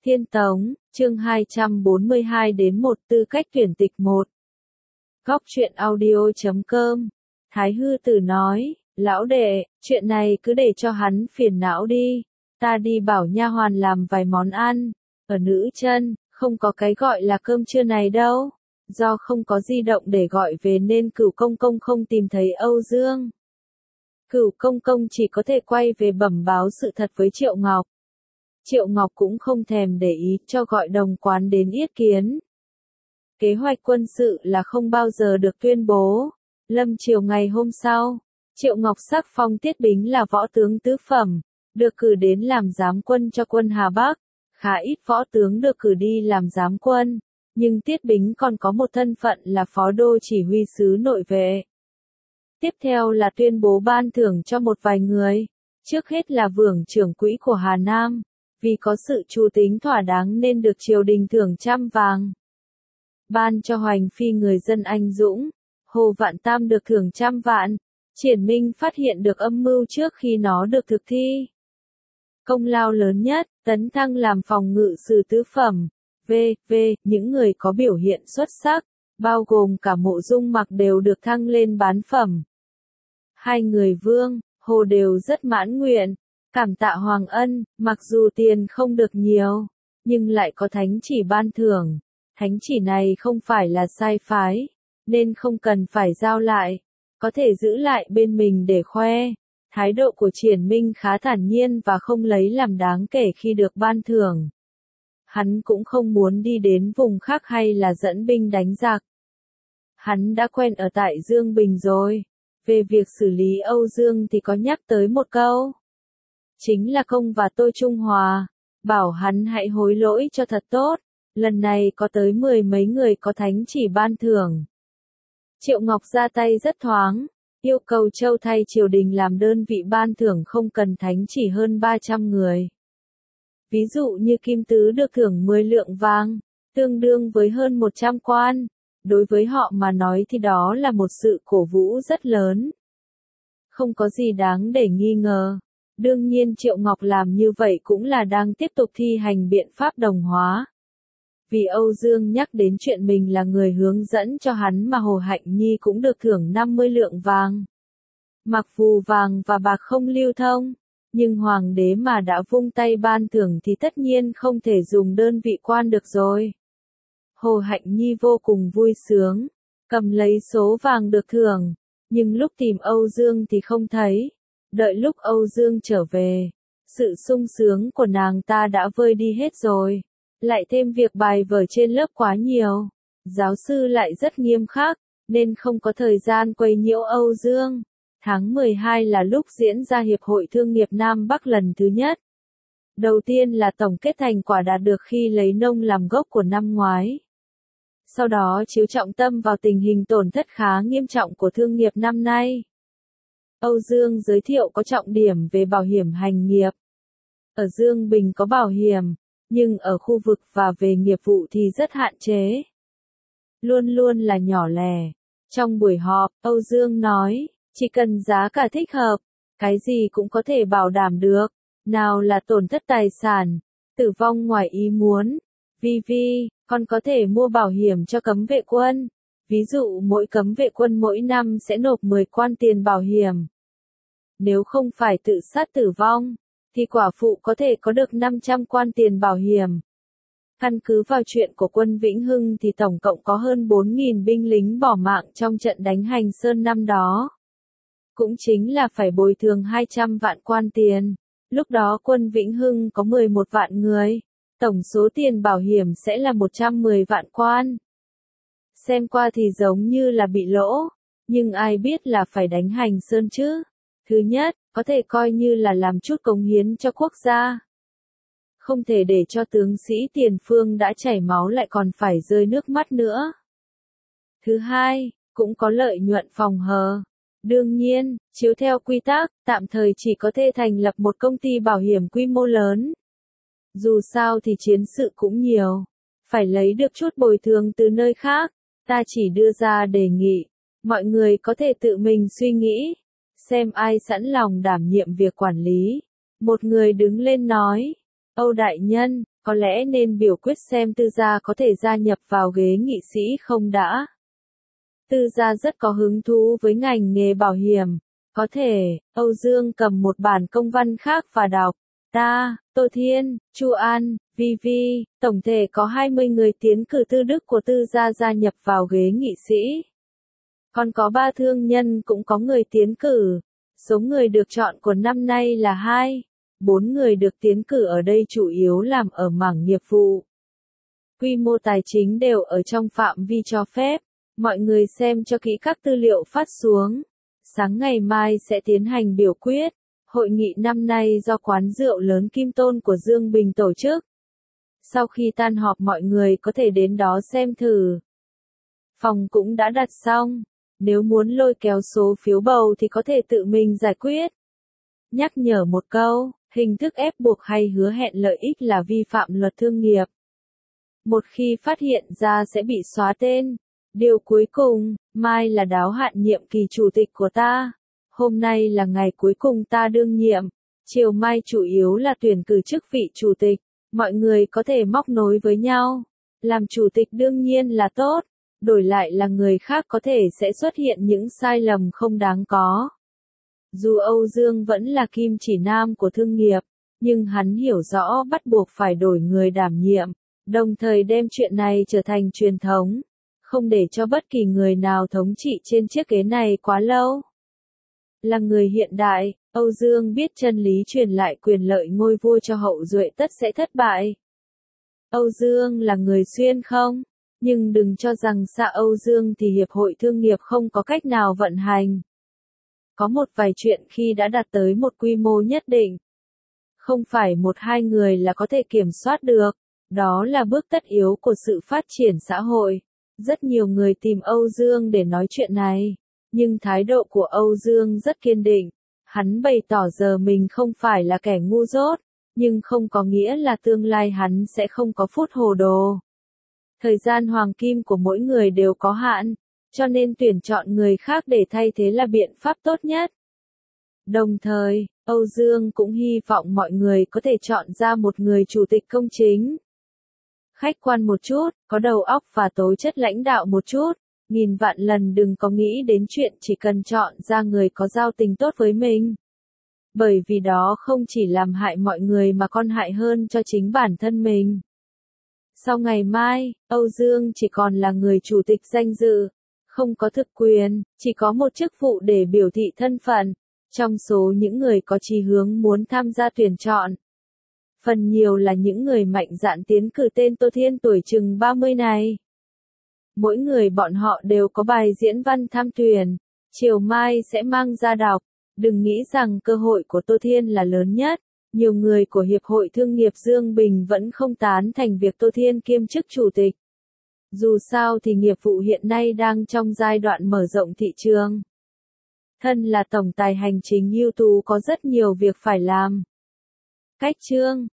Thiên Tống, chương 242 đến 1 tư cách tuyển tịch 1. Góc truyện audio.com. Thái Hư Tử nói, lão đệ, chuyện này cứ để cho hắn phiền não đi, ta đi bảo nha hoàn làm vài món ăn. Ở Nữ Chân, không có cái gọi là cơm trưa này đâu. Do không có di động để gọi về nên Cửu Công Công không tìm thấy Âu Dương. Cửu Công Công chỉ có thể quay về bẩm báo sự thật với Triệu Ngọc. Triệu Ngọc cũng không thèm để ý cho gọi đồng quán đến yết kiến. Kế hoạch quân sự là không bao giờ được tuyên bố. Lâm chiều ngày hôm sau, Triệu Ngọc sắc phong Tiết Bính là võ tướng tứ phẩm, được cử đến làm giám quân cho quân Hà Bắc. Khá ít võ tướng được cử đi làm giám quân, nhưng Tiết Bính còn có một thân phận là phó đô chỉ huy sứ nội vệ. Tiếp theo là tuyên bố ban thưởng cho một vài người, trước hết là Vương trưởng quỹ của Hà Nam, vì có sự chu tính thỏa đáng nên được triều đình thưởng 100 vàng. Ban cho Hoành Phi người dân anh dũng, Hồ Vạn Tam được thưởng 100 vạn, Triển Minh phát hiện được âm mưu trước khi nó được thực thi. Công lao lớn nhất, tấn thăng làm phòng ngự sử tứ phẩm, những người có biểu hiện xuất sắc, bao gồm cả Mộ Dung Mặc đều được thăng lên bán phẩm. Hai người Vương, Hồ đều rất mãn nguyện, cảm tạ Hoàng Ân, mặc dù tiền không được nhiều, nhưng lại có thánh chỉ ban thưởng. Thánh chỉ này không phải là sai phái, nên không cần phải giao lại, có thể giữ lại bên mình để khoe. Thái độ của Triển Minh khá thản nhiên và không lấy làm đáng kể khi được ban thưởng. Hắn cũng không muốn đi đến vùng khác hay là dẫn binh đánh giặc. Hắn đã quen ở tại Dương Bình rồi. Về việc xử lý Âu Dương thì có nhắc tới một câu. Chính là Công và Tôi Trung Hòa, bảo hắn hãy hối lỗi cho thật tốt. Lần này có tới 10 mấy người có thánh chỉ ban thưởng. Triệu Ngọc ra tay rất thoáng, yêu cầu Châu thay triều đình làm đơn vị ban thưởng không cần thánh chỉ hơn 300 người. Ví dụ như Kim Tứ được thưởng 10 lượng vàng, tương đương với hơn 100 quan. Đối với họ mà nói thì đó là một sự cổ vũ rất lớn. Không có gì đáng để nghi ngờ. Đương nhiên Triệu Ngọc làm như vậy cũng là đang tiếp tục thi hành biện pháp đồng hóa. Vì Âu Dương nhắc đến chuyện mình là người hướng dẫn cho hắn mà Hồ Hạnh Nhi cũng được thưởng 50 lượng vàng. Mặc dù vàng và bạc không lưu thông, nhưng Hoàng đế mà đã vung tay ban thưởng thì tất nhiên không thể dùng đơn vị quan được rồi. Hồ Hạnh Nhi vô cùng vui sướng, cầm lấy số vàng được thưởng, nhưng lúc tìm Âu Dương thì không thấy. Đợi lúc Âu Dương trở về, sự sung sướng của nàng ta đã vơi đi hết rồi. Lại thêm việc bài vở trên lớp quá nhiều, giáo sư lại rất nghiêm khắc, nên không có thời gian quấy nhiễu Âu Dương. Tháng 12 là lúc diễn ra Hiệp hội Thương nghiệp Nam Bắc lần thứ nhất. Đầu tiên là tổng kết thành quả đạt được khi lấy nông làm gốc của năm ngoái. Sau đó chiếu trọng tâm vào tình hình tổn thất khá nghiêm trọng của thương nghiệp năm nay. Âu Dương giới thiệu có trọng điểm về bảo hiểm hành nghiệp. Ở Dương Bình có bảo hiểm, nhưng ở khu vực và về nghiệp vụ thì rất hạn chế. Luôn luôn là nhỏ lẻ. Trong buổi họp, Âu Dương nói, chỉ cần giá cả thích hợp, cái gì cũng có thể bảo đảm được. Nào là tổn thất tài sản, tử vong ngoài ý muốn. Con có thể mua bảo hiểm cho cấm vệ quân. Ví dụ mỗi cấm vệ quân mỗi năm sẽ nộp 10 quan tiền bảo hiểm. Nếu không phải tự sát tử vong, thì quả phụ có thể có được 500 quan tiền bảo hiểm. Căn cứ vào chuyện của quân Vĩnh Hưng thì tổng cộng có hơn 4.000 binh lính bỏ mạng trong trận đánh Hành Sơn năm đó. Cũng chính là phải bồi thường 200 vạn quan tiền. Lúc đó quân Vĩnh Hưng có 11 vạn người. Tổng số tiền bảo hiểm sẽ là 110 vạn quan. Xem qua thì giống như là bị lỗ, nhưng ai biết là phải đánh Hành Sơn chứ. Thứ nhất, có thể coi như là làm chút cống hiến cho quốc gia. Không thể để cho tướng sĩ tiền phương đã chảy máu lại còn phải rơi nước mắt nữa. Thứ hai, cũng có lợi nhuận phòng hờ. Đương nhiên, chiếu theo quy tắc, tạm thời chỉ có thể thành lập một công ty bảo hiểm quy mô lớn. Dù sao thì chiến sự cũng nhiều, phải lấy được chút bồi thường từ nơi khác, ta chỉ đưa ra đề nghị, mọi người có thể tự mình suy nghĩ, xem ai sẵn lòng đảm nhiệm việc quản lý. Một người đứng lên nói, Âu đại nhân, Có lẽ nên biểu quyết xem Tư Gia có thể gia nhập vào ghế nghị sĩ không đã. Tư Gia rất có hứng thú với ngành nghề bảo hiểm. Có thể, Âu Dương cầm một bản công văn khác và đọc. Ta, Tô Thiên, Chu An, Vi Vi, tổng thể có 20 người tiến cử Tư Đức của Tư Gia gia nhập vào ghế nghị sĩ. Còn có 3 thương nhân cũng có người tiến cử. Số người được chọn của năm nay là 2. 4 người được tiến cử ở đây chủ yếu làm ở mảng nghiệp vụ. Quy mô tài chính đều ở trong phạm vi cho phép. Mọi người xem cho kỹ các tư liệu phát xuống. Sáng ngày mai sẽ tiến hành biểu quyết. Hội nghị năm nay do quán rượu lớn Kim Tôn của Dương Bình tổ chức. Sau khi tan họp mọi người có thể đến đó xem thử. Phòng cũng đã đặt xong. Nếu muốn lôi kéo số phiếu bầu thì có thể tự mình giải quyết. Nhắc nhở một câu, hình thức ép buộc hay hứa hẹn lợi ích là vi phạm luật thương nghiệp. Một khi phát hiện ra sẽ bị xóa tên. Điều cuối cùng, mai là đáo hạn nhiệm kỳ chủ tịch của ta. Hôm nay là ngày cuối cùng ta đương nhiệm. Chiều mai chủ yếu là tuyển cử chức vị chủ tịch. Mọi người có thể móc nối với nhau. Làm chủ tịch đương nhiên là tốt. Đổi lại là người khác có thể sẽ xuất hiện những sai lầm không đáng có. Dù Âu Dương vẫn là kim chỉ nam của thương nghiệp, nhưng hắn hiểu rõ bắt buộc phải đổi người đảm nhiệm, đồng thời đem chuyện này trở thành truyền thống, không để cho bất kỳ người nào thống trị trên chiếc ghế này quá lâu. Là người hiện đại, Âu Dương biết chân lý truyền lại quyền lợi ngôi vua cho hậu duệ tất sẽ thất bại. Âu Dương là người xuyên không? Nhưng đừng cho rằng xa Âu Dương thì Hiệp hội Thương nghiệp không có cách nào vận hành. Có một vài chuyện khi đã đạt tới một quy mô nhất định. Không phải một hai người là có thể kiểm soát được. Đó là bước tất yếu của sự phát triển xã hội. Rất nhiều người tìm Âu Dương để nói chuyện này. Nhưng thái độ của Âu Dương rất kiên định. Hắn bày tỏ giờ mình không phải là kẻ ngu dốt. Nhưng không có nghĩa là tương lai hắn sẽ không có phút hồ đồ. Thời gian hoàng kim của mỗi người đều có hạn, cho nên tuyển chọn người khác để thay thế là biện pháp tốt nhất. Đồng thời, Âu Dương cũng hy vọng mọi người có thể chọn ra một người chủ tịch công chính. Khách quan một chút, có đầu óc và tố chất lãnh đạo một chút, nghìn vạn lần đừng có nghĩ đến chuyện chỉ cần chọn ra người có giao tình tốt với mình. Bởi vì đó không chỉ làm hại mọi người mà còn hại hơn cho chính bản thân mình. Sau ngày mai, Âu Dương chỉ còn là người chủ tịch danh dự, không có thực quyền, chỉ có một chức vụ để biểu thị thân phận, trong số những người có chí hướng muốn tham gia tuyển chọn. Phần nhiều là những người mạnh dạn tiến cử tên Tô Thiên tuổi chừng 30 này. Mỗi người bọn họ đều có bài diễn văn tham tuyển, chiều mai sẽ mang ra đọc, đừng nghĩ rằng cơ hội của Tô Thiên là lớn nhất. Nhiều người của Hiệp hội Thương nghiệp Dương Bình vẫn không tán thành việc Tô Thiên kiêm chức chủ tịch. Dù sao thì nghiệp vụ hiện nay đang trong giai đoạn mở rộng thị trường. Thân là tổng tài hành chính ưu tú có rất nhiều việc phải làm. Cách chương